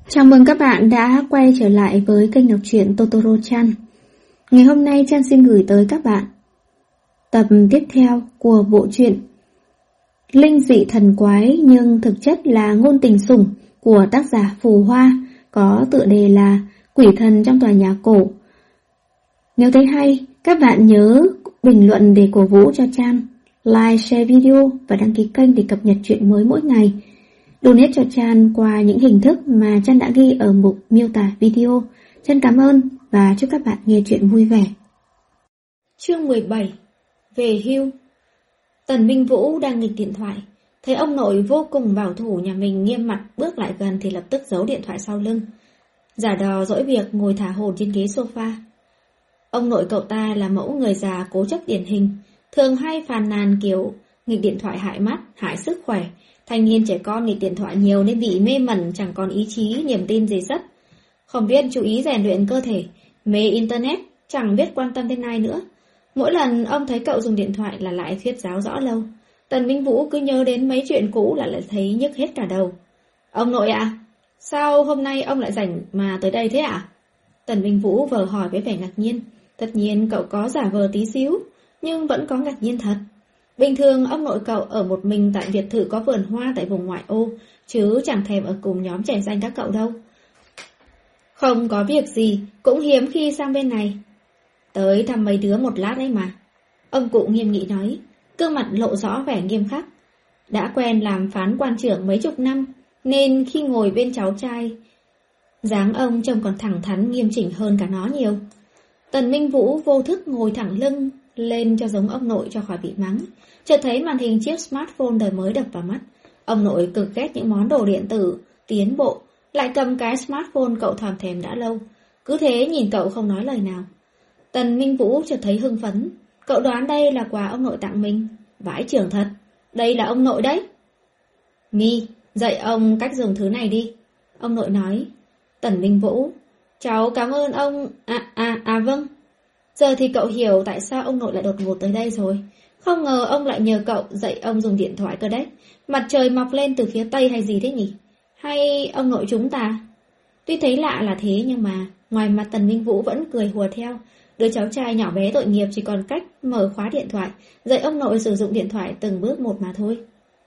Chào mừng các bạn đã quay trở lại với kênh đọc truyện Totoro-chan. Ngày hôm nay Chan xin gửi tới các bạn tập tiếp theo của bộ truyện Linh dị thần quái nhưng thực chất là ngôn tình sủng của tác giả Phù Hoa, có tựa đề là Quỷ thần trong tòa nhà cổ. Nếu thấy hay, các bạn nhớ bình luận để cổ vũ cho Chan, like, share video và đăng ký kênh để cập nhật truyện mới mỗi ngày. Donate cho Chan qua những hình thức mà Chan đã ghi ở mục miêu tả video. Chan cảm ơn và chúc các bạn nghe truyện vui vẻ. Chương 17. Về hưu. Tần Minh Vũ đang nghịch điện thoại, thấy ông nội vô cùng bảo thủ nhà mình nghiêm mặt bước lại gần thì lập tức giấu điện thoại sau lưng, giả đò dỗi việc ngồi thả hồn trên ghế sofa. Ông nội cậu ta là mẫu người già cố chấp điển hình, thường hay phàn nàn kiểu nghịch điện thoại hại mắt, hại sức khỏe. Thanh niên trẻ con nghịch điện thoại nhiều nên bị mê mẩn, chẳng còn ý chí, niềm tin gì sất. Không biết chú ý rèn luyện cơ thể, mê internet, chẳng biết quan tâm đến ai nữa. Mỗi lần ông thấy cậu dùng điện thoại là lại thuyết giáo rõ lâu. Tần Minh Vũ cứ nhớ đến mấy chuyện cũ là lại thấy nhức hết cả đầu. Ông nội ạ, sao hôm nay ông lại rảnh mà tới đây thế ạ? Tần Minh Vũ vờ hỏi với vẻ ngạc nhiên. Tất nhiên cậu có giả vờ tí xíu, nhưng vẫn có ngạc nhiên thật. Bình thường ông nội cậu ở một mình tại biệt thự có vườn hoa tại vùng ngoại ô, chứ chẳng thèm ở cùng nhóm trẻ danh các cậu đâu. Không có việc gì, cũng hiếm khi sang bên này. Tới thăm mấy đứa một lát đấy mà. Ông cụ nghiêm nghị nói, gương mặt lộ rõ vẻ nghiêm khắc. Đã quen làm phán quan trưởng mấy chục năm, nên khi ngồi bên cháu trai, dáng ông trông còn thẳng thắn nghiêm chỉnh hơn cả nó nhiều. Tần Minh Vũ vô thức ngồi thẳng lưng lên cho giống ông nội cho khỏi bị mắng. Chợt thấy màn hình chiếc smartphone đời mới đập vào mắt. Ông nội cực ghét những món đồ điện tử tiến bộ, lại cầm cái smartphone cậu thòm thèm đã lâu. Cứ thế nhìn cậu không nói lời nào. Tần Minh Vũ chợt thấy hưng phấn. Cậu đoán đây là quà ông nội tặng mình. Vãi chưởng thật, đây là ông nội đấy. Mi, dạy ông cách dùng thứ này đi. Ông nội nói. Tần Minh Vũ, cháu cảm ơn ông. Vâng. Giờ thì cậu hiểu tại sao ông nội lại đột ngột tới đây rồi. Không ngờ ông lại nhờ cậu dạy ông dùng điện thoại cơ đấy. Mặt trời mọc lên từ phía tây hay gì thế nhỉ? Hay ông nội chúng ta? Tuy thấy lạ là thế nhưng mà ngoài mặt Tần Minh Vũ vẫn cười hùa theo. Đứa cháu trai nhỏ bé tội nghiệp chỉ còn cách mở khóa điện thoại, dạy ông nội sử dụng điện thoại từng bước một mà thôi.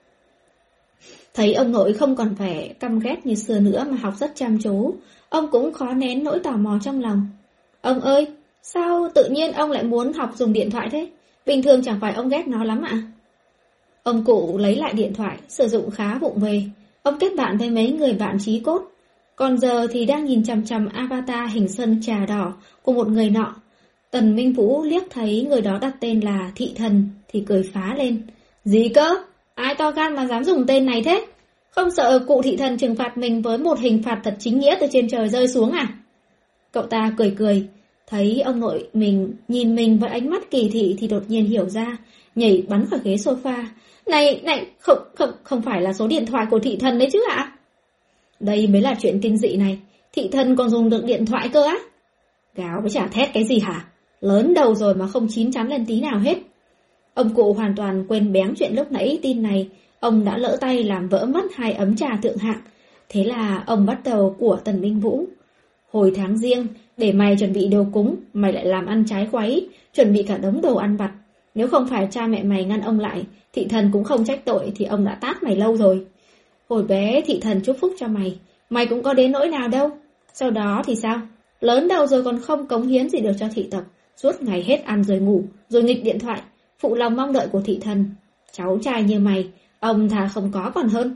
Thấy ông nội không còn vẻ căm ghét như xưa nữa mà học rất chăm chú, ông cũng khó nén nỗi tò mò trong lòng. Ông ơi, sao tự nhiên ông lại muốn học dùng điện thoại thế? Bình thường chẳng phải ông ghét nó lắm ạ? Ông cụ lấy lại điện thoại, sử dụng khá vụng về. Ông kết bạn với mấy người bạn chí cốt. Còn giờ thì đang nhìn chằm chằm avatar hình sơn trà đỏ của một người nọ. Tần Minh Vũ liếc thấy người đó đặt tên là Thị Thần thì cười phá lên. Gì cơ? Ai to gan mà dám dùng tên này thế? Không sợ cụ Thị Thần trừng phạt mình với một hình phạt thật chính nghĩa từ trên trời rơi xuống à? Cậu ta cười cười. Thấy ông nội mình nhìn mình với ánh mắt kỳ thị thì đột nhiên hiểu ra, nhảy bắn khỏi ghế sofa. Này, không phải là số điện thoại của Thị Thần đấy chứ ạ? Đây mới là chuyện kinh dị này, Thị Thần còn dùng được điện thoại cơ á? Gáo với chả thét cái gì hả? Lớn đầu rồi mà không chín chắn lên tí nào hết. Ông cụ hoàn toàn quên béng chuyện lúc nãy tin này, ông đã lỡ tay làm vỡ mất 2 ấm trà thượng hạng. Thế là ông bắt đầu của Tần Minh Vũ. Hồi tháng riêng, để mày chuẩn bị đồ cúng, mày lại làm ăn trái quấy, chuẩn bị cả đống đồ ăn vặt. Nếu không phải cha mẹ mày ngăn ông lại, Thị Thần cũng không trách tội thì ông đã tát mày lâu rồi. Hồi bé Thị Thần chúc phúc cho mày, mày cũng có đến nỗi nào đâu. Sau đó thì sao? Lớn đầu rồi còn không cống hiến gì được cho thị tộc, suốt ngày hết ăn rồi ngủ, rồi nghịch điện thoại, phụ lòng mong đợi của Thị Thần. Cháu trai như mày, ông thà không có còn hơn.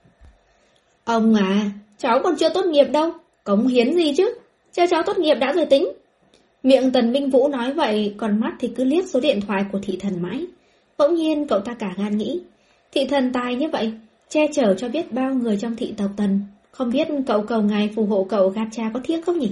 Ông à, cháu còn chưa tốt nghiệp đâu, cống hiến gì chứ? Cho cháu tốt nghiệp đã rồi tính. Miệng Tần Minh Vũ nói vậy, còn mắt thì cứ liếc số điện thoại của Thị Thần mãi. Bỗng nhiên cậu ta cả gan nghĩ, Thị Thần tài như vậy, che chở cho biết bao người trong thị tộc Tần. Không biết cậu cầu ngài phù hộ cậu gacha có thiếc không nhỉ?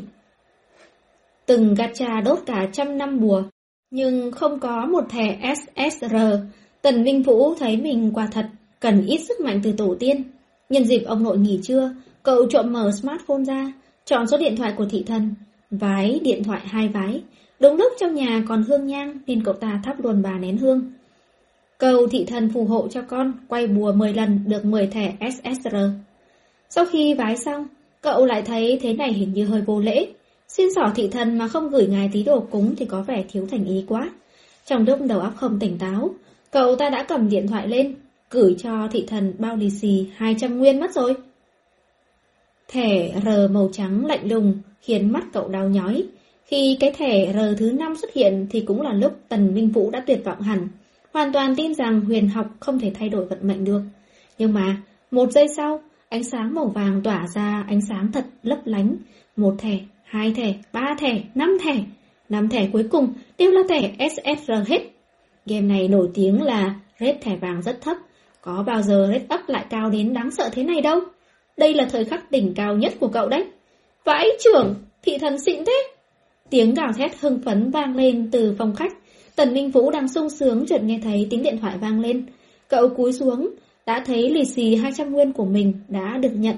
Từng gacha đốt cả 100 năm bùa, nhưng không có một thẻ SSR. Tần Minh Vũ thấy mình quả thật cần ít sức mạnh từ tổ tiên. Nhân dịp ông nội nghỉ trưa, cậu trộm mở smartphone ra, chọn số điện thoại của Thị Thần, vái điện thoại 2 vái. Đúng lúc trong nhà còn hương nhang nên cậu ta thắp luôn 3 nén hương. Cầu Thị Thần phù hộ cho con quay bùa 10 lần được 10 thẻ SSR. Sau khi vái xong, Cậu lại thấy thế này hình như hơi vô lễ. Xin xỏ thị thần mà không gửi ngài tí đồ cúng thì có vẻ thiếu thành ý quá. Trong lúc đầu óc không tỉnh táo, cậu ta đã cầm điện thoại lên, gửi cho thị thần bao lì xì 200 nguyên mất rồi. Thẻ R màu trắng lạnh lùng khiến mắt cậu đau nhói. Khi cái thẻ R thứ 5 xuất hiện thì cũng là lúc Tần Minh Vũ đã tuyệt vọng hẳn, hoàn toàn tin rằng huyền học không thể thay đổi vận mệnh được. Nhưng mà, 1 giây sau, ánh sáng màu vàng tỏa ra ánh sáng thật lấp lánh. 1 thẻ, 2 thẻ, 3 thẻ, 5 thẻ. 5 thẻ cuối cùng đều là thẻ SSR hết. Game này nổi tiếng là rate thẻ vàng rất thấp. Có bao giờ rate up lại cao đến đáng sợ thế này đâu. Đây là thời khắc đỉnh cao nhất của cậu đấy. Vãi trưởng, thị thần xịn thế. Tiếng gào thét hưng phấn vang lên từ phòng khách. Tần Minh Vũ đang sung sướng chợt nghe thấy tiếng điện thoại vang lên. Cậu cúi xuống, đã thấy lì xì 200 nguyên của mình đã được nhận.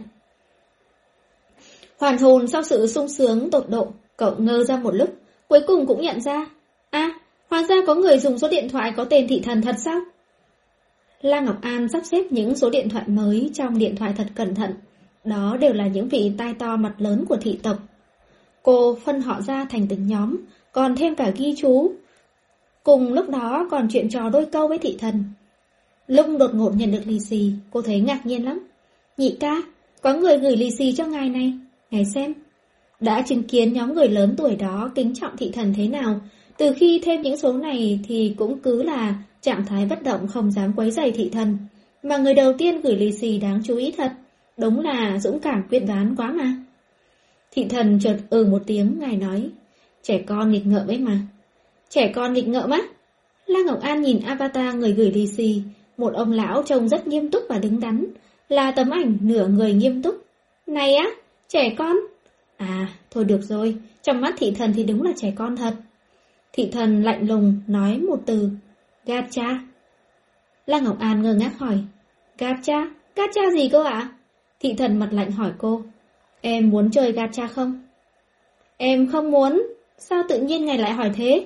Hoàn hồn sau sự sung sướng tột độ, cậu ngơ ra một lúc, cuối cùng cũng nhận ra. À, hóa ra có người dùng số điện thoại có tên thị thần thật sao? La Ngọc An sắp xếp những số điện thoại mới trong điện thoại thật cẩn thận. Đó đều là những vị tai to mặt lớn của thị tộc. Cô phân họ ra thành từng nhóm, còn thêm cả ghi chú. Cùng lúc đó còn chuyện trò đôi câu với thị thần. Lúc đột ngột nhận được lì xì, cô thấy ngạc nhiên lắm. Nhị ca, có người gửi lì xì cho ngài này, ngài xem. Đã chứng kiến nhóm người lớn tuổi đó kính trọng thị thần thế nào, từ khi thêm những số này thì cũng cứ là trạng thái bất động không dám quấy rầy thị thần. Mà người đầu tiên gửi lì xì đáng chú ý thật, đúng là dũng cảm quyết đoán quá mà. Thị thần chợt một tiếng, ngài nói, trẻ con nghịch ngợm ấy mà. Trẻ con nghịch ngợm á? La Ngọc An nhìn avatar người gửi lì xì, một ông lão trông rất nghiêm túc và đứng đắn, là tấm ảnh nửa người nghiêm túc. Này á, trẻ con? À, thôi được rồi, trong mắt thị thần thì đúng là trẻ con thật. Thị thần lạnh lùng nói một từ, gacha. La Ngọc An ngơ ngác hỏi, gacha? Gacha gì cơ ạ? Thị thần mặt lạnh hỏi cô, em muốn chơi gacha không? Em không muốn, sao tự nhiên ngài lại hỏi thế?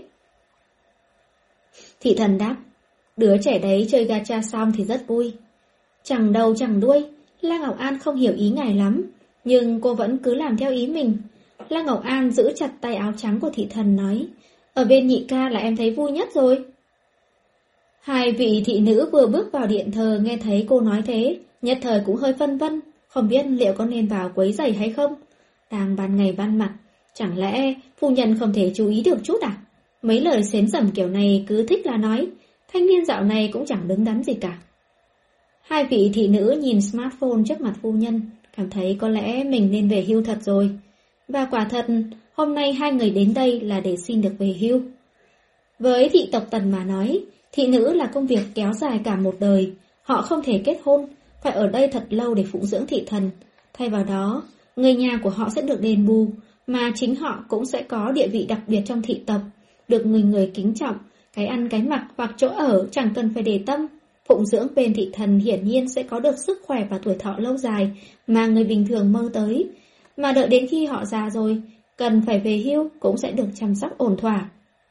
Thị thần đáp, đứa trẻ đấy chơi gacha xong thì rất vui. Chẳng đầu chẳng đuôi, La Ngọc An không hiểu ý ngài lắm, nhưng cô vẫn cứ làm theo ý mình. La Ngọc An giữ chặt tay áo trắng của thị thần nói, ở bên nhị ca là em thấy vui nhất rồi. Hai vị thị nữ vừa bước vào điện thờ nghe thấy cô nói thế, nhất thời cũng hơi phân vân, không biết liệu có nên vào quấy rầy hay không. Đang ban ngày ban mặt, chẳng lẽ phu nhân không thể chú ý được chút à? Mấy lời xến xẩm kiểu này cứ thích là nói, thanh niên dạo này cũng chẳng đứng đắn gì cả. Hai vị thị nữ nhìn smartphone trước mặt phu nhân, cảm thấy có lẽ mình nên về hưu thật rồi. Và quả thật, hôm nay hai người đến đây là để xin được về hưu. Với thị tộc Tần mà nói, thị nữ là công việc kéo dài cả một đời. Họ không thể kết hôn, phải ở đây thật lâu để phụng dưỡng thị thần. Thay vào đó, người nhà của họ sẽ được đền bù, mà chính họ cũng sẽ có địa vị đặc biệt trong thị tộc, được người người kính trọng, cái ăn cái mặc hoặc chỗ ở chẳng cần phải để tâm. Phụng dưỡng bên thị thần hiển nhiên sẽ có được sức khỏe và tuổi thọ lâu dài mà người bình thường mơ tới. Mà đợi đến khi họ già rồi, cần phải về hưu cũng sẽ được chăm sóc ổn thỏa.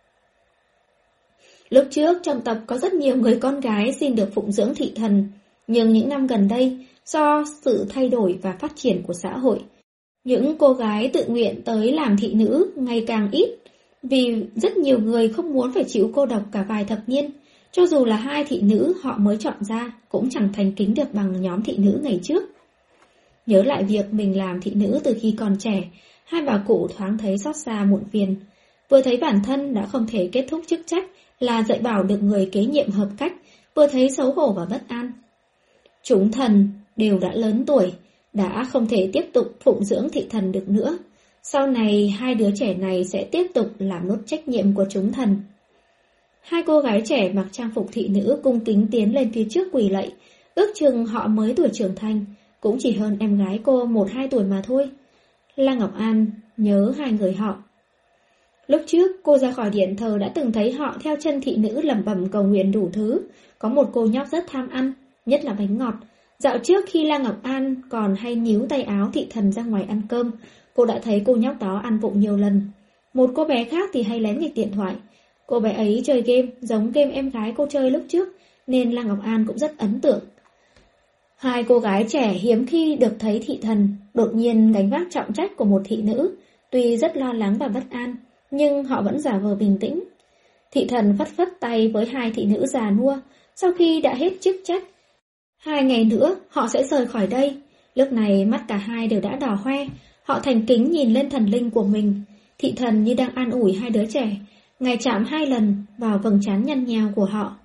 Lúc trước trong tộc có rất nhiều người con gái xin được phụng dưỡng thị thần, nhưng những năm gần đây, do sự thay đổi và phát triển của xã hội, những cô gái tự nguyện tới làm thị nữ ngày càng ít, vì rất nhiều người không muốn phải chịu cô độc cả vài thập niên. Cho dù là hai thị nữ họ mới chọn ra, cũng chẳng thành kính được bằng nhóm thị nữ ngày trước. Nhớ lại việc mình làm thị nữ từ khi còn trẻ, hai bà cụ thoáng thấy xót xa muộn phiền. Vừa thấy bản thân đã không thể kết thúc chức trách là dạy bảo được người kế nhiệm hợp cách, vừa thấy xấu hổ và bất an. Chúng thần đều đã lớn tuổi, đã không thể tiếp tục phụng dưỡng thị thần được nữa. Sau này hai đứa trẻ này sẽ tiếp tục làm nốt trách nhiệm của chúng thần. Hai cô gái trẻ mặc trang phục thị nữ cung kính tiến lên phía trước quỳ lạy, ước chừng họ mới tuổi trưởng thành, cũng chỉ hơn em gái cô 1-2 tuổi mà thôi. La Ngọc An nhớ hai người họ. Lúc trước cô ra khỏi điện thờ đã từng thấy họ theo chân thị nữ lẩm bẩm cầu nguyện đủ thứ. Có một cô nhóc rất tham ăn, nhất là bánh ngọt. Dạo trước khi La Ngọc An còn hay níu tay áo thị thần ra ngoài ăn cơm, cô đã thấy cô nhóc đó ăn vụng nhiều lần. Một cô bé khác thì hay lén nghịch điện thoại. Cô bé ấy chơi game giống game em gái cô chơi lúc trước, nên La Ngọc An cũng rất ấn tượng. Hai cô gái trẻ hiếm khi được thấy thị thần đột nhiên gánh vác trọng trách của một thị nữ, tuy rất lo lắng và bất an, nhưng họ vẫn giả vờ bình tĩnh. Thị thần phất phất tay với hai thị nữ già nua, sau khi đã hết chức trách. 2 ngày nữa họ sẽ rời khỏi đây. Lúc này mắt cả hai đều đã đỏ hoe, họ thành kính nhìn lên thần linh của mình. Thị thần như đang an ủi hai đứa trẻ, ngài chạm 2 lần vào vầng trán nhăn nheo của họ.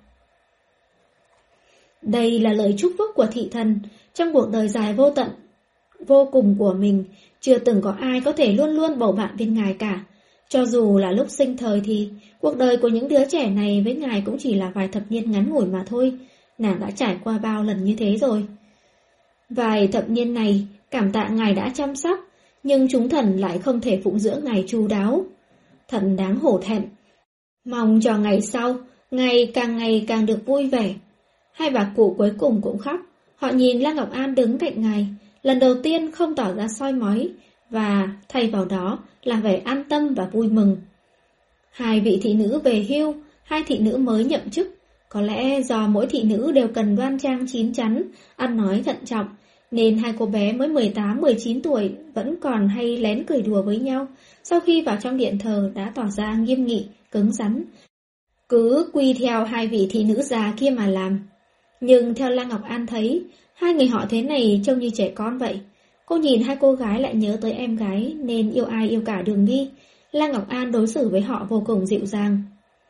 Đây là lời chúc phúc của thị thần. Trong cuộc đời dài vô tận, vô cùng của mình, chưa từng có ai có thể luôn luôn bầu bạn bên ngài cả. Cho dù là lúc sinh thời thì cuộc đời của những đứa trẻ này với ngài cũng chỉ là vài thập niên ngắn ngủi mà thôi. Nàng đã trải qua bao lần như thế rồi. Vài thập niên này, cảm tạ ngài đã chăm sóc, nhưng chúng thần lại không thể phụng dưỡng ngài chu đáo. Thần đáng hổ thẹn. Mong cho ngày sau, ngày càng được vui vẻ. Hai bà cụ cuối cùng cũng khóc. Họ nhìn La Ngọc An đứng cạnh ngài, lần đầu tiên không tỏ ra soi mói, và thay vào đó là vẻ an tâm và vui mừng. Hai vị thị nữ về hưu, hai thị nữ mới nhậm chức. Có lẽ do mỗi thị nữ đều cần đoan trang chín chắn, ăn nói thận trọng, nên hai cô bé mới 18-19 tuổi vẫn còn hay lén cười đùa với nhau. Sau khi vào trong điện thờ đã tỏ ra nghiêm nghị, cứng rắn, cứ quy theo hai vị thị nữ già kia mà làm. Nhưng theo La Ngọc An thấy, hai người họ thế này trông như trẻ con vậy. Cô nhìn hai cô gái lại nhớ tới em gái nên yêu ai yêu cả đường đi. La Ngọc An đối xử với họ vô cùng dịu dàng.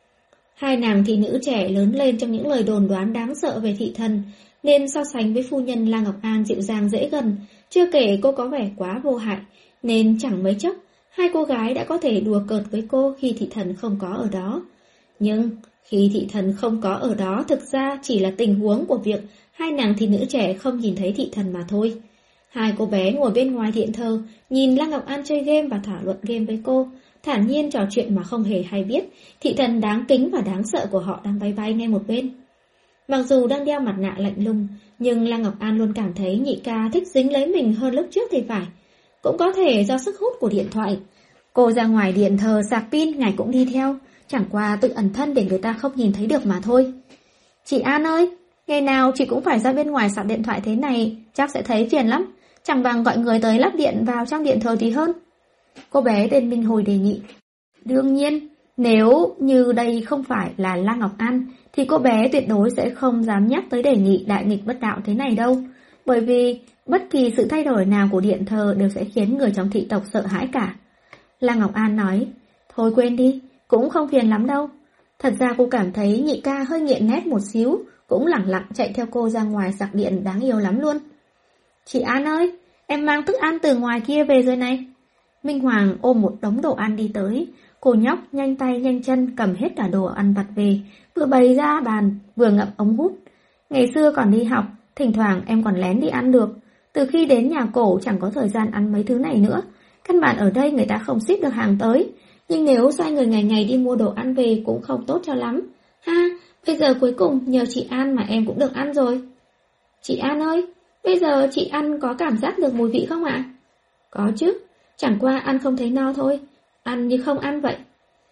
Hai nàng thị nữ trẻ lớn lên trong những lời đồn đoán đáng sợ về thị thần, nên so sánh với phu nhân La Ngọc An dịu dàng dễ gần. Chưa kể cô có vẻ quá vô hại, nên chẳng mấy chốc hai cô gái đã có thể đùa cợt với cô khi thị thần không có ở đó. Nhưng khi thị thần không có ở đó thực ra chỉ là tình huống của việc hai nàng thị nữ trẻ không nhìn thấy thị thần mà thôi. Hai cô bé ngồi bên ngoài điện thờ, nhìn La Ngọc An chơi game và thảo luận game với cô, thản nhiên trò chuyện mà không hề hay biết thị thần đáng kính và đáng sợ của họ đang bay bay ngay một bên. Mặc dù đang đeo mặt nạ lạnh lùng, nhưng La Ngọc An luôn cảm thấy nhị ca thích dính lấy mình hơn lúc trước thì phải. Cũng có thể do sức hút của điện thoại. Cô ra ngoài điện thờ sạc pin, ngài cũng đi theo, chẳng qua tự ẩn thân để người ta không nhìn thấy được mà thôi. Chị An ơi, ngày nào chị cũng phải ra bên ngoài sạc điện thoại thế này, chắc sẽ thấy phiền lắm. Chẳng bằng gọi người tới lắp điện vào trong điện thờ thì hơn. Cô bé tên Minh Hồi đề nghị. Đương nhiên, nếu như đây không phải là La Ngọc An, thì cô bé tuyệt đối sẽ không dám nhắc tới đề nghị đại nghịch bất đạo thế này đâu. Bởi vì bất kỳ sự thay đổi nào của điện thờ đều sẽ khiến người trong thị tộc sợ hãi cả. La Ngọc An nói, thôi quên đi, cũng không phiền lắm đâu. Thật ra cô cảm thấy nhị ca hơi nghiện nét một xíu, cũng lẳng lặng chạy theo cô ra ngoài sạc điện đáng yêu lắm luôn. Chị An ơi, em mang thức ăn từ ngoài kia về rồi này. Minh Hoàng ôm một đống đồ ăn đi tới. Cô nhóc nhanh tay nhanh chân cầm hết cả đồ ăn vặt về, vừa bày ra bàn, vừa ngậm ống hút. Ngày xưa còn đi học, thỉnh thoảng em còn lén đi ăn được. Từ khi đến nhà cổ chẳng có thời gian ăn mấy thứ này nữa. Căn bản ở đây người ta không ship được hàng tới. Nhưng nếu sai người ngày ngày đi mua đồ ăn về cũng không tốt cho lắm. Ha, bây giờ cuối cùng nhờ chị An mà em cũng được ăn rồi. Chị An ơi, bây giờ chị ăn có cảm giác được mùi vị không ạ? Có chứ, chẳng qua ăn không thấy no thôi. Ăn như không ăn vậy.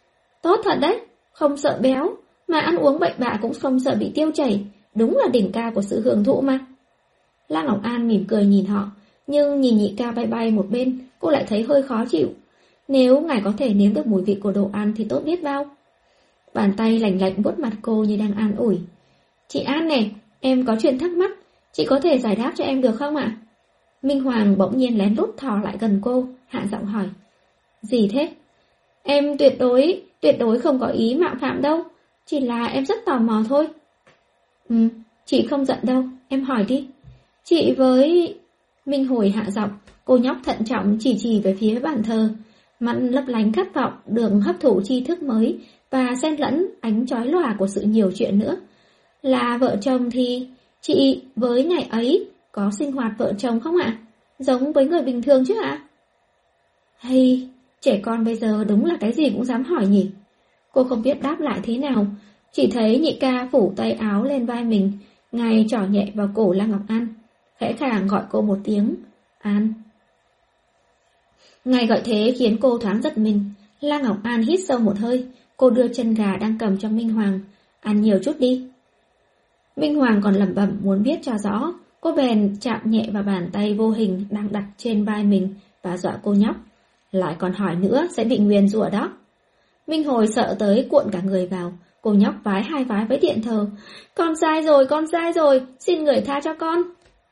Tốt thật đấy, không sợ béo, mà ăn uống bậy bạ cũng không sợ bị tiêu chảy. Đúng là đỉnh cao của sự hưởng thụ mà. La Ngọc An mỉm cười nhìn họ, nhưng nhìn nhị ca bay bay một bên, cô lại thấy hơi khó chịu. Nếu ngài có thể nếm được mùi vị của đồ ăn thì tốt biết bao. Bàn tay lạnh lạnh vuốt mặt cô như đang an ủi. Chị An này, em có chuyện thắc mắc, chị có thể giải đáp cho em được không ạ? Minh Hoàng bỗng nhiên lén lút thò lại gần cô, hạ giọng hỏi. Gì thế? Em tuyệt đối không có ý mạo phạm đâu, chỉ là em rất tò mò thôi. Chị không giận đâu, em hỏi đi. Chị với... Minh Hồi hạ giọng, cô nhóc thận trọng chỉ về phía bàn thờ, mắt lấp lánh khát vọng được hấp thụ tri thức mới và xen lẫn ánh chói lòa của sự nhiều chuyện nữa. Là vợ chồng thì chị với ngày ấy có sinh hoạt vợ chồng không ạ? Giống với người bình thường chứ ạ? Hay, trẻ con bây giờ đúng là cái gì cũng dám hỏi nhỉ? Cô không biết đáp lại thế nào, chỉ thấy nhị ca phủ tay áo lên vai mình, ngài trỏ nhẹ vào cổ La Ngọc An, khẽ khàng gọi cô một tiếng, An. Ngài gọi thế khiến cô thoáng giật mình. La Ngọc An hít sâu một hơi, cô đưa chân gà đang cầm cho Minh Hoàng, ăn nhiều chút đi. Minh Hoàng còn lẩm bẩm muốn biết cho rõ, Cô bèn chạm nhẹ vào bàn tay vô hình đang đặt trên vai mình và dọa cô nhóc. Lại còn hỏi nữa sẽ bị nguyền rủa đó. Minh Hồi sợ tới cuộn cả người vào. Cô nhóc vái hai vái với điện thờ. Con sai rồi, xin người tha cho con.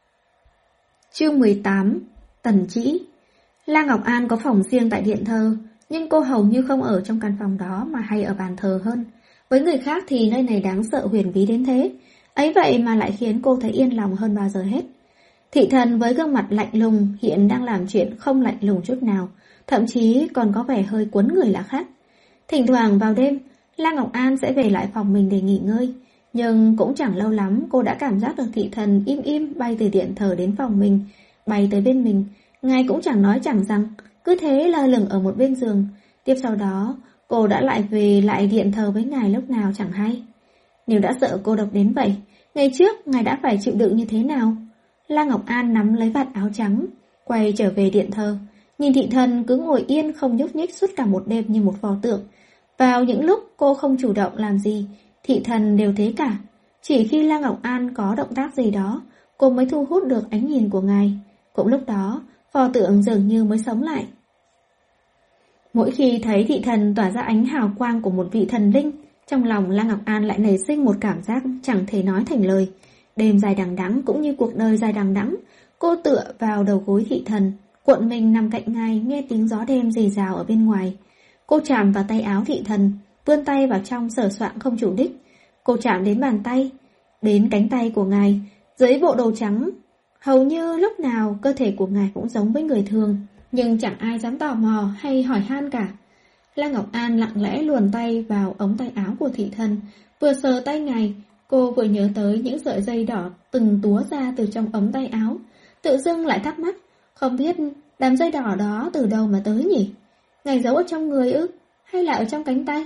Chương 18. Tần Trĩ. La Ngọc An có phòng riêng tại điện thờ, nhưng cô hầu như không ở trong căn phòng đó mà hay ở bàn thờ hơn. Với người khác thì nơi này đáng sợ huyền bí đến thế, ấy vậy mà lại khiến cô thấy yên lòng hơn bao giờ hết. Thị thần với gương mặt lạnh lùng hiện đang làm chuyện không lạnh lùng chút nào, thậm chí còn có vẻ hơi quấn người lạ khác. Thỉnh thoảng vào đêm, La Ngọc An sẽ về lại phòng mình để nghỉ ngơi, nhưng cũng chẳng lâu lắm cô đã cảm giác được thị thần im im bay từ điện thờ đến phòng mình, bay tới bên mình. Ngài cũng chẳng nói chẳng rằng, cứ thế lơ lửng ở một bên giường. Tiếp sau đó, cô đã lại về lại điện thờ với ngài lúc nào chẳng hay. Nếu đã sợ cô độc đến vậy, ngày trước ngài đã phải chịu đựng như thế nào? La Ngọc An nắm lấy vạt áo trắng, quay trở về điện thờ, nhìn thị thần cứ ngồi yên không nhúc nhích suốt cả một đêm như một pho tượng. Vào những lúc cô không chủ động làm gì, thị thần đều thế cả. Chỉ khi La Ngọc An có động tác gì đó, cô mới thu hút được ánh nhìn của ngài. Cũng lúc đó, pho tượng dường như mới sống lại. Mỗi khi thấy thị thần tỏa ra ánh hào quang của một vị thần linh, trong lòng La Ngọc An lại nảy sinh một cảm giác chẳng thể nói thành lời. Đêm dài đằng đẵng cũng như cuộc đời dài đằng đẵng, cô tựa vào đầu gối thị thần, cuộn mình nằm cạnh ngài nghe tiếng gió đêm rì rào ở bên ngoài. Cô chạm vào tay áo thị thần, vươn tay vào trong sờ soạng không chủ đích. Cô chạm đến bàn tay, đến cánh tay của ngài, dưới bộ đồ trắng. Hầu như lúc nào cơ thể của ngài cũng giống với người thường, nhưng chẳng ai dám tò mò hay hỏi han cả. La Ngọc An lặng lẽ luồn tay vào ống tay áo của thị thần, vừa sờ tay ngài, cô vừa nhớ tới những sợi dây đỏ từng túa ra từ trong ống tay áo. Tự dưng lại thắc mắc, không biết đám dây đỏ đó từ đâu mà tới nhỉ? Ngài giấu ở trong người ư? Hay là ở trong cánh tay?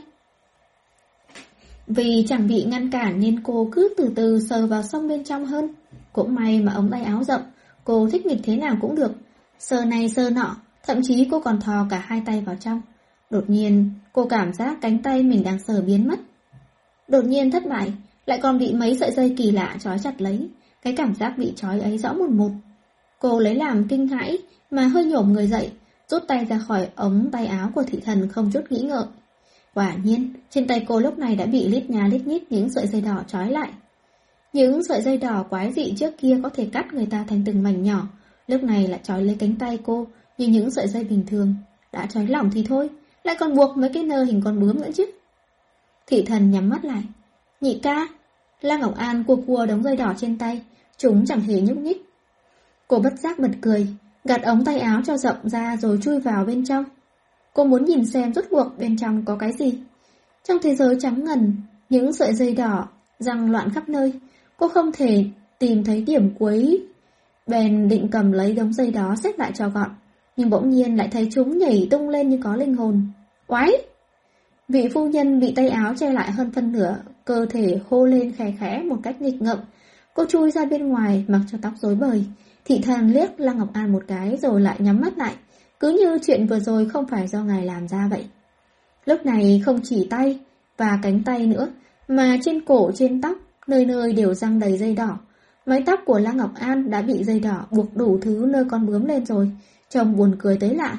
Vì chẳng bị ngăn cản nên cô cứ từ từ sờ vào sông bên trong hơn. Cũng may mà ống tay áo rộng, cô thích nghịch thế nào cũng được. Sờ này sờ nọ, thậm chí cô còn thò cả hai tay vào trong. Đột nhiên, cô cảm giác cánh tay mình đang sờ biến mất. Đột nhiên thất bại, lại còn bị mấy sợi dây kỳ lạ trói chặt lấy. Cái cảm giác bị trói ấy rõ một một. Cô lấy làm kinh hãi mà hơi nhổm người dậy, rút tay ra khỏi ống tay áo của thị thần không chút nghĩ ngợi. Quả nhiên, trên tay cô lúc này đã bị lít nha lít nhít những sợi dây đỏ trói lại. Những sợi dây đỏ quái dị trước kia có thể cắt người ta thành từng mảnh nhỏ, lúc này lại trói lấy cánh tay cô như những sợi dây bình thường. Đã trói lỏng thì thôi, lại còn buộc mấy cái nơ hình con bướm nữa chứ. Thị thần nhắm mắt lại. Nhị ca. La Ngọc An cua đống dây đỏ trên tay, chúng chẳng hề nhúc nhích. Cô bất giác bật cười, gạt ống tay áo cho rộng ra rồi chui vào bên trong. Cô muốn nhìn xem rốt cuộc bên trong có cái gì. Trong thế giới trắng ngần, những sợi dây đỏ giăng loạn khắp nơi. Cô không thể tìm thấy điểm cuối. Bèn định cầm lấy đống dây đó xếp lại cho gọn, nhưng bỗng nhiên lại thấy chúng nhảy tung lên như có linh hồn. Oái! Vị phu nhân bị tay áo che lại hơn phân nửa, cơ thể hô lên khẽ khẽ một cách nghịch ngợm. Cô chui ra bên ngoài mặc cho tóc rối bời. Thị thần liếc La Ngọc An một cái rồi lại nhắm mắt lại, cứ như chuyện vừa rồi không phải do ngài làm ra vậy. Lúc này không chỉ tay và cánh tay nữa, mà trên cổ trên tóc, nơi nơi đều giăng đầy dây đỏ. Mái tóc của La Ngọc An đã bị dây đỏ buộc đủ thứ nơi con bướm lên rồi, trông buồn cười tới lạ.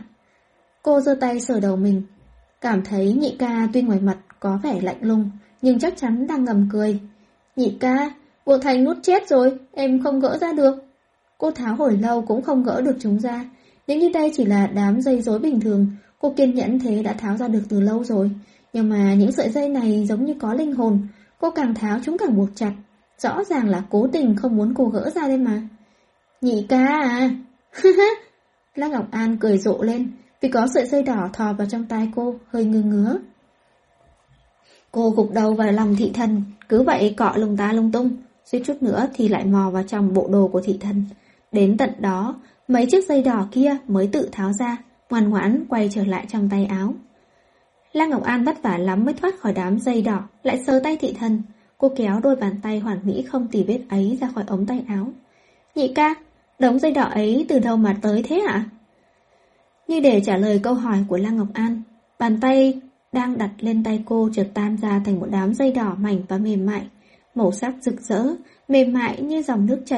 Cô giơ tay sờ đầu mình, cảm thấy nhị ca tuy ngoài mặt có vẻ lạnh lùng, nhưng chắc chắn đang ngầm cười. Nhị ca, buộc thành nút chết rồi, em không gỡ ra được. Cô tháo hồi lâu cũng không gỡ được chúng ra. Nếu như đây chỉ là đám dây rối bình thường, cô kiên nhẫn thế đã tháo ra được từ lâu rồi. Nhưng mà những sợi dây này giống như có linh hồn, cô càng tháo chúng càng buộc chặt. Rõ ràng là cố tình không muốn cô gỡ ra đây mà. Nhị ca à? La Ngọc An cười rộ lên, vì có sợi dây đỏ thò vào trong tai cô, hơi ngứa ngứa. Cô gục đầu vào lòng thị thần, cứ vậy cọ lung ta lung tung, suýt chút nữa thì lại mò vào trong bộ đồ của thị thần. Đến tận đó, mấy chiếc dây đỏ kia mới tự tháo ra, ngoan ngoãn quay trở lại trong tay áo. La Ngọc An vất vả lắm mới thoát khỏi đám dây đỏ, lại sờ tay thị thần. Cô kéo đôi bàn tay hoàn mỹ không tì vết ấy ra khỏi ống tay áo. Nhị ca, đống dây đỏ ấy từ đâu mà tới thế ạ? Như để trả lời câu hỏi của La Ngọc An, bàn tay đang đặt lên tay cô chợt tan ra thành một đám dây đỏ mảnh và mềm mại, màu sắc rực rỡ, mềm mại như dòng nước chảy,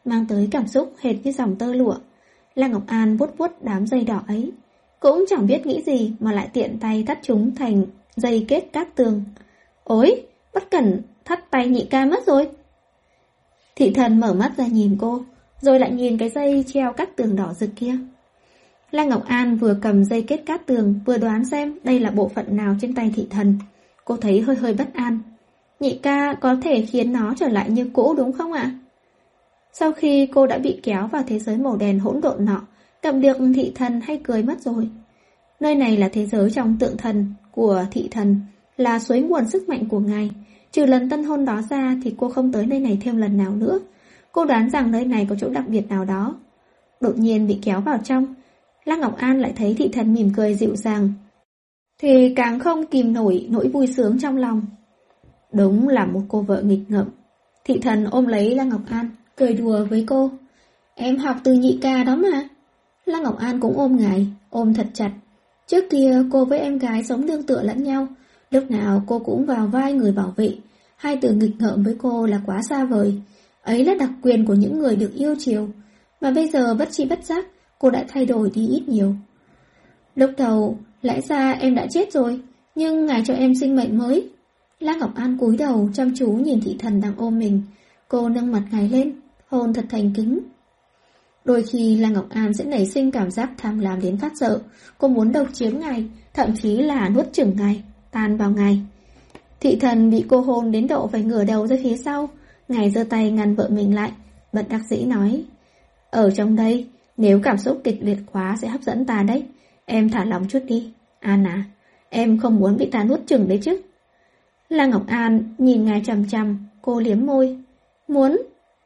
mang tới cảm xúc hệt như dòng tơ lụa. La Ngọc An vuốt vuốt đám dây đỏ ấy, cũng chẳng biết nghĩ gì mà lại tiện tay thắt chúng thành dây kết cát tường. Ôi, bất cẩn thắt tay nhị ca mất rồi. Thị Thần mở mắt ra nhìn cô, rồi lại nhìn cái dây treo cát tường đỏ rực kia. La Ngọc An vừa cầm dây kết cát tường, vừa đoán xem đây là bộ phận nào trên tay Thị Thần. Cô thấy hơi hơi bất an. Nhị ca có thể khiến nó trở lại như cũ đúng không ạ? Sau khi cô đã bị kéo vào thế giới màu đen hỗn độn nọ, cầm được Thị Thần hay cười mất rồi. Nơi này là thế giới trong tượng thần của Thị Thần, là suối nguồn sức mạnh của ngài. Trừ lần tân hôn đó ra thì cô không tới nơi này thêm lần nào nữa. Cô đoán rằng nơi này có chỗ đặc biệt nào đó. Đột nhiên bị kéo vào trong, La Ngọc An lại thấy Thị Thần mỉm cười dịu dàng, thì càng không kìm nổi nỗi vui sướng trong lòng. Đúng là một cô vợ nghịch ngợm. Thị Thần ôm lấy La Ngọc An, cười đùa với cô. Em học từ nhị ca đó mà. La Ngọc An cũng ôm ngài, ôm thật chặt. Trước kia cô với em gái sống nương tựa lẫn nhau, lúc nào cô cũng vào vai người bảo vệ. Hai từ nghịch ngợm với cô là quá xa vời. Ấy là đặc quyền của những người được yêu chiều. Mà bây giờ bất tri bất giác, cô đã thay đổi đi ít nhiều. Lúc đầu, lẽ ra em đã chết rồi, nhưng ngài cho em sinh mệnh mới. La Ngọc An cúi đầu chăm chú nhìn Thị Thần đang ôm mình. Cô nâng mặt ngài lên, hôn thật thành kính. Đôi khi La Ngọc An sẽ nảy sinh cảm giác tham lam đến phát sợ. Cô muốn độc chiếm ngài, thậm chí là nuốt chửng ngài, tan vào ngài. Thị Thần bị cô hôn đến độ phải ngửa đầu ra phía sau. Ngài giơ tay ngăn vợ mình lại, bật đắc dĩ nói. Ở trong đây, nếu cảm xúc kịch liệt quá sẽ hấp dẫn ta đấy. Em thả lòng chút đi. An à, em không muốn bị ta nuốt chửng đấy chứ. La Ngọc An nhìn ngài chằm chằm, cô liếm môi. Muốn.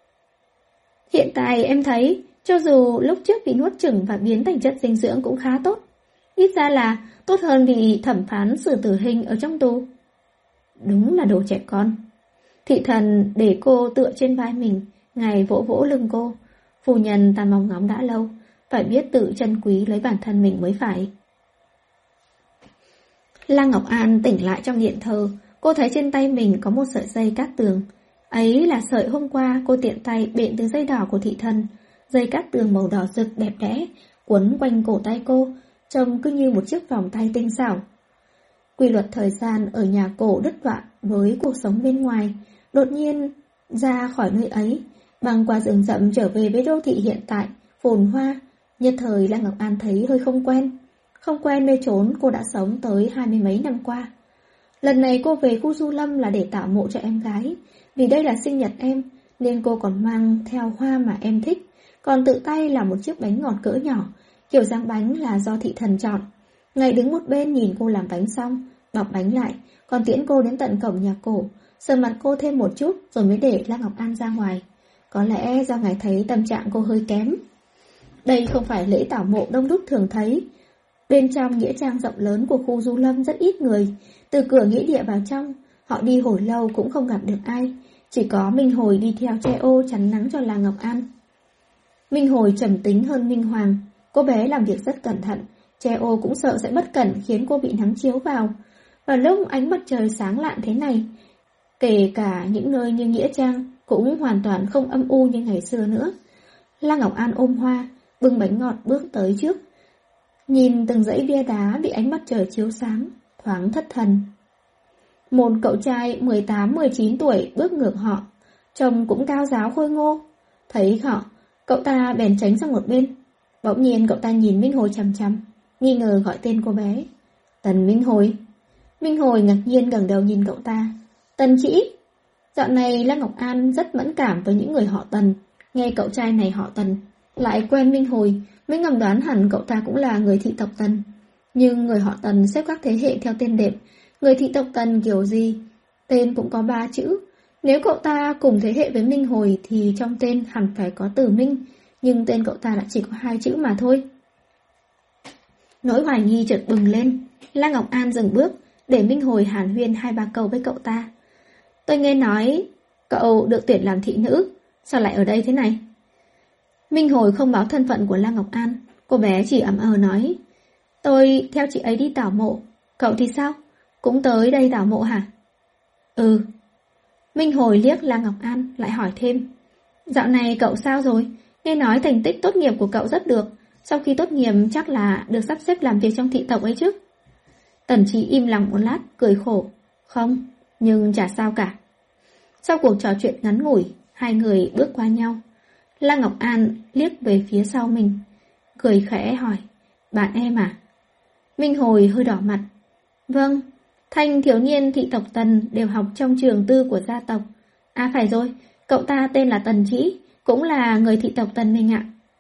Hiện tại em thấy, cho dù lúc trước bị nuốt chửng và biến thành chất dinh dưỡng cũng khá tốt. Ít ra là tốt hơn bị thẩm phán xử tử hình ở trong tù. Đúng là đồ trẻ con. Thị Thần để cô tựa trên vai mình, ngài vỗ vỗ lưng cô. Phu nhân ta mong ngóng đã lâu, phải biết tự trân quý lấy bản thân mình mới phải. La Ngọc An tỉnh lại trong điện thờ. Cô thấy trên tay mình có một sợi dây cát tường. Ấy là sợi hôm qua cô tiện tay bện từ dây đỏ của Thị Thần. Dây cát tường màu đỏ rực đẹp đẽ quấn quanh cổ tay cô, trông cứ như một chiếc vòng tay tinh xảo. Quy luật thời gian ở nhà cổ đứt đoạn với cuộc sống bên ngoài. Đột nhiên ra khỏi nơi ấy, băng qua rừng rậm trở về với đô thị hiện tại phồn hoa. Nhất thời La Ngọc An thấy hơi không quen. Không quen nơi chốn cô đã sống tới 20 mấy năm qua. Lần này cô về khu Du Lâm là để tảo mộ cho em gái. Vì đây là sinh nhật em, nên cô còn mang theo hoa mà em thích, còn tự tay làm một chiếc bánh ngọt cỡ nhỏ. Kiểu dáng bánh là do Thị Thần chọn. Ngày đứng một bên nhìn cô làm bánh xong, bọc bánh lại, còn tiễn cô đến tận cổng nhà cổ, sờ mặt cô thêm một chút rồi mới để La Ngọc An ra ngoài. Có lẽ do ngài thấy tâm trạng cô hơi kém. Đây không phải lễ tảo mộ đông đúc thường thấy. Bên trong nghĩa trang rộng lớn của khu Du Lâm rất ít người. Từ cửa nghĩa địa vào trong, họ đi hồi lâu cũng không gặp được ai. Chỉ có Minh Hồi đi theo che ô chắn nắng cho La Ngọc An. Minh Hồi trầm tính hơn Minh Hoàng. Cô bé làm việc rất cẩn thận. Che ô cũng sợ sẽ bất cẩn khiến cô bị nắng chiếu vào. Và lúc ánh mặt trời sáng lạn thế này, kể cả những nơi như nghĩa trang cũng hoàn toàn không âm u như ngày xưa nữa. La Ngọc An ôm hoa, bưng bánh ngọt bước tới trước. Nhìn từng dãy bia đá bị ánh mặt trời chiếu sáng, thoáng thất thần. Một cậu trai 18-19 tuổi bước ngược họ, trông cũng cao ráo khôi ngô. Thấy họ, cậu ta bèn tránh sang một bên. Bỗng nhiên cậu ta nhìn Minh Hồi chằm chằm, nghi ngờ gọi tên cô bé. Tần Minh Hồi. Minh Hồi ngạc nhiên ngẩng đầu nhìn cậu ta. Tần chị. Dạo này La Ngọc An rất mẫn cảm với những người họ Tần. Nghe cậu trai này họ Tần, lại quen Minh Hồi, mới ngầm đoán hẳn cậu ta cũng là người thị tộc Tần. Nhưng người họ Tần xếp các thế hệ theo tên đệm. Người thị tộc Tần kiểu gì, tên cũng có 3 chữ. Nếu cậu ta cùng thế hệ với Minh Hồi thì trong tên hẳn phải có từ Minh, nhưng tên cậu ta lại chỉ có 2 chữ mà thôi. Nỗi hoài nghi chợt bừng lên. La Ngọc An dừng bước, để Minh Hồi hàn huyên 2-3 câu với cậu ta. Tôi nghe nói cậu được tuyển làm thị nữ, sao lại ở đây thế này? Minh Hồi không báo thân phận của La Ngọc An. Cô bé chỉ ậm ờ nói. Tôi theo chị ấy đi tảo mộ. Cậu thì sao? Cũng tới đây tảo mộ hả? Ừ. Minh Hồi liếc La Ngọc An lại hỏi thêm. Dạo này cậu sao rồi? Nghe nói thành tích tốt nghiệp của cậu rất được. Sau khi tốt nghiệp chắc là được sắp xếp làm việc trong thị tộc ấy chứ? Tần Chí im lặng một lát, cười khổ. Không, nhưng chả sao cả. Sau cuộc trò chuyện ngắn ngủi, hai người bước qua nhau. La Ngọc An liếc về phía sau mình, cười khẽ hỏi, bạn em à? Minh Hồi hơi đỏ mặt. Vâng, thanh thiếu niên thị tộc Tần đều học trong trường tư của gia tộc. À phải rồi, cậu ta tên là Tần Chỉ, cũng là người thị tộc Tần mình ạ.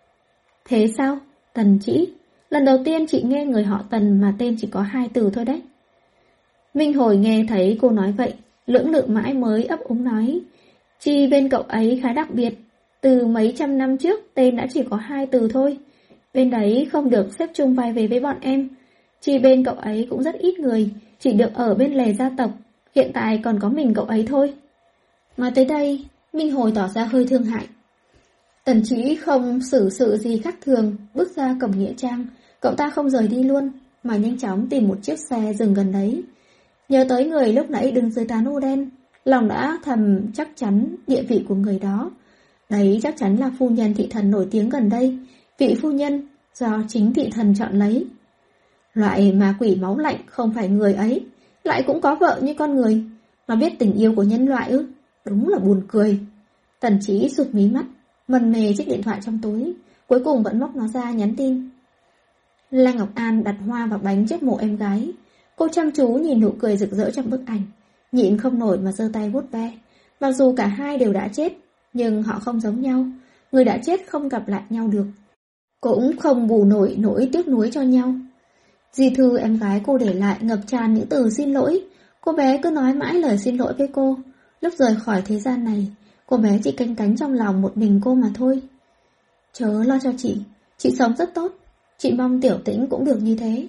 Thế sao? Tần Chỉ? Lần đầu tiên chị nghe người họ Tần mà tên chỉ có 2 từ thôi đấy. Minh Hồi nghe thấy cô nói vậy, lưỡng lự mãi mới ấp úng nói. Chi bên cậu ấy khá đặc biệt, từ mấy trăm năm trước tên đã chỉ có 2 từ thôi. Bên đấy không được xếp chung vai về với bọn em. Chi bên cậu ấy cũng rất ít người, chỉ được ở bên lề gia tộc, hiện tại còn có mình cậu ấy thôi. Nói tới đây, Minh Hồi tỏ ra hơi thương hại. Tần Chỉ không xử sự gì khác thường, bước ra cổng nghĩa trang, cậu ta không rời đi luôn, mà nhanh chóng tìm một chiếc xe dừng gần đấy. Nhớ tới người lúc nãy đứng dưới tán ô đen, lòng đã thầm chắc chắn địa vị của người đó. Đấy chắc chắn là phu nhân thị thần nổi tiếng gần đây, vị phu nhân do chính thị thần chọn lấy. Loại ma quỷ máu lạnh không phải người ấy, lại cũng có vợ như con người, mà biết tình yêu của nhân loại ư? Đúng là buồn cười. Tần Chỉ sụp mí mắt, mân mê chiếc điện thoại trong túi, cuối cùng vẫn móc nó ra nhắn tin. La Ngọc An đặt hoa và bánh trước mộ em gái. Cô chăm chú nhìn nụ cười rực rỡ trong bức ảnh, nhịn không nổi mà giơ tay vuốt ve. Mặc dù cả hai đều đã chết, nhưng họ không giống nhau. Người đã chết không gặp lại nhau được, cũng không bù nổi nỗi tiếc nuối cho nhau. Di thư em gái cô để lại ngập tràn những từ xin lỗi. Cô bé cứ nói mãi lời xin lỗi với cô. Lúc rời khỏi thế gian này, cô bé chỉ canh cánh trong lòng một mình cô mà thôi. Chớ lo cho chị sống rất tốt. Chị mong Tiểu Tĩnh cũng được như thế.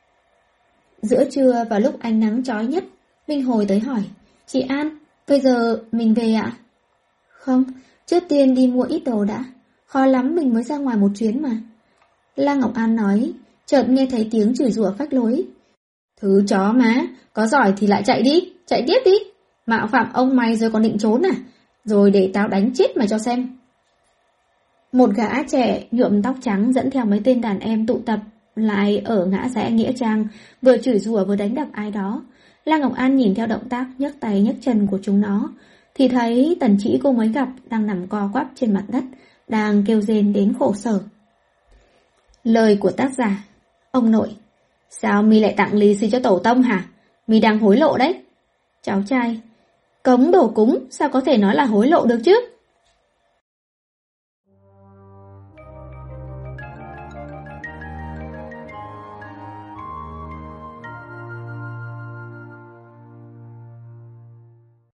Giữa trưa vào lúc ánh nắng chói nhất, Minh Hồi tới hỏi, chị An, bây giờ mình về ạ? Không, trước tiên đi mua ít đồ đã. Khó lắm mình mới ra ngoài một chuyến mà. La Ngọc An nói, chợt nghe thấy tiếng chửi rủa phách lối. Thứ chó má, có giỏi thì lại chạy đi, chạy tiếp đi. Mạo phạm ông mày rồi còn định trốn à? Rồi để tao đánh chết mày cho xem. Một gã trẻ nhuộm tóc trắng dẫn theo mấy tên đàn em tụ tập lại ở ngã rẽ nghĩa trang, vừa chửi rủa vừa đánh đập ai đó. La Ngọc An nhìn theo động tác nhấc tay nhấc chân của chúng nó, thì thấy Tần Chỉ cô mới gặp đang nằm co quắp trên mặt đất, đang kêu rên đến khổ sở. Lời của tác giả. Ông nội, sao mi lại tặng lì xì cho tổ tông hả? Mi đang hối lộ đấy. Cháu trai, cống đổ cúng sao có thể nói là hối lộ được chứ?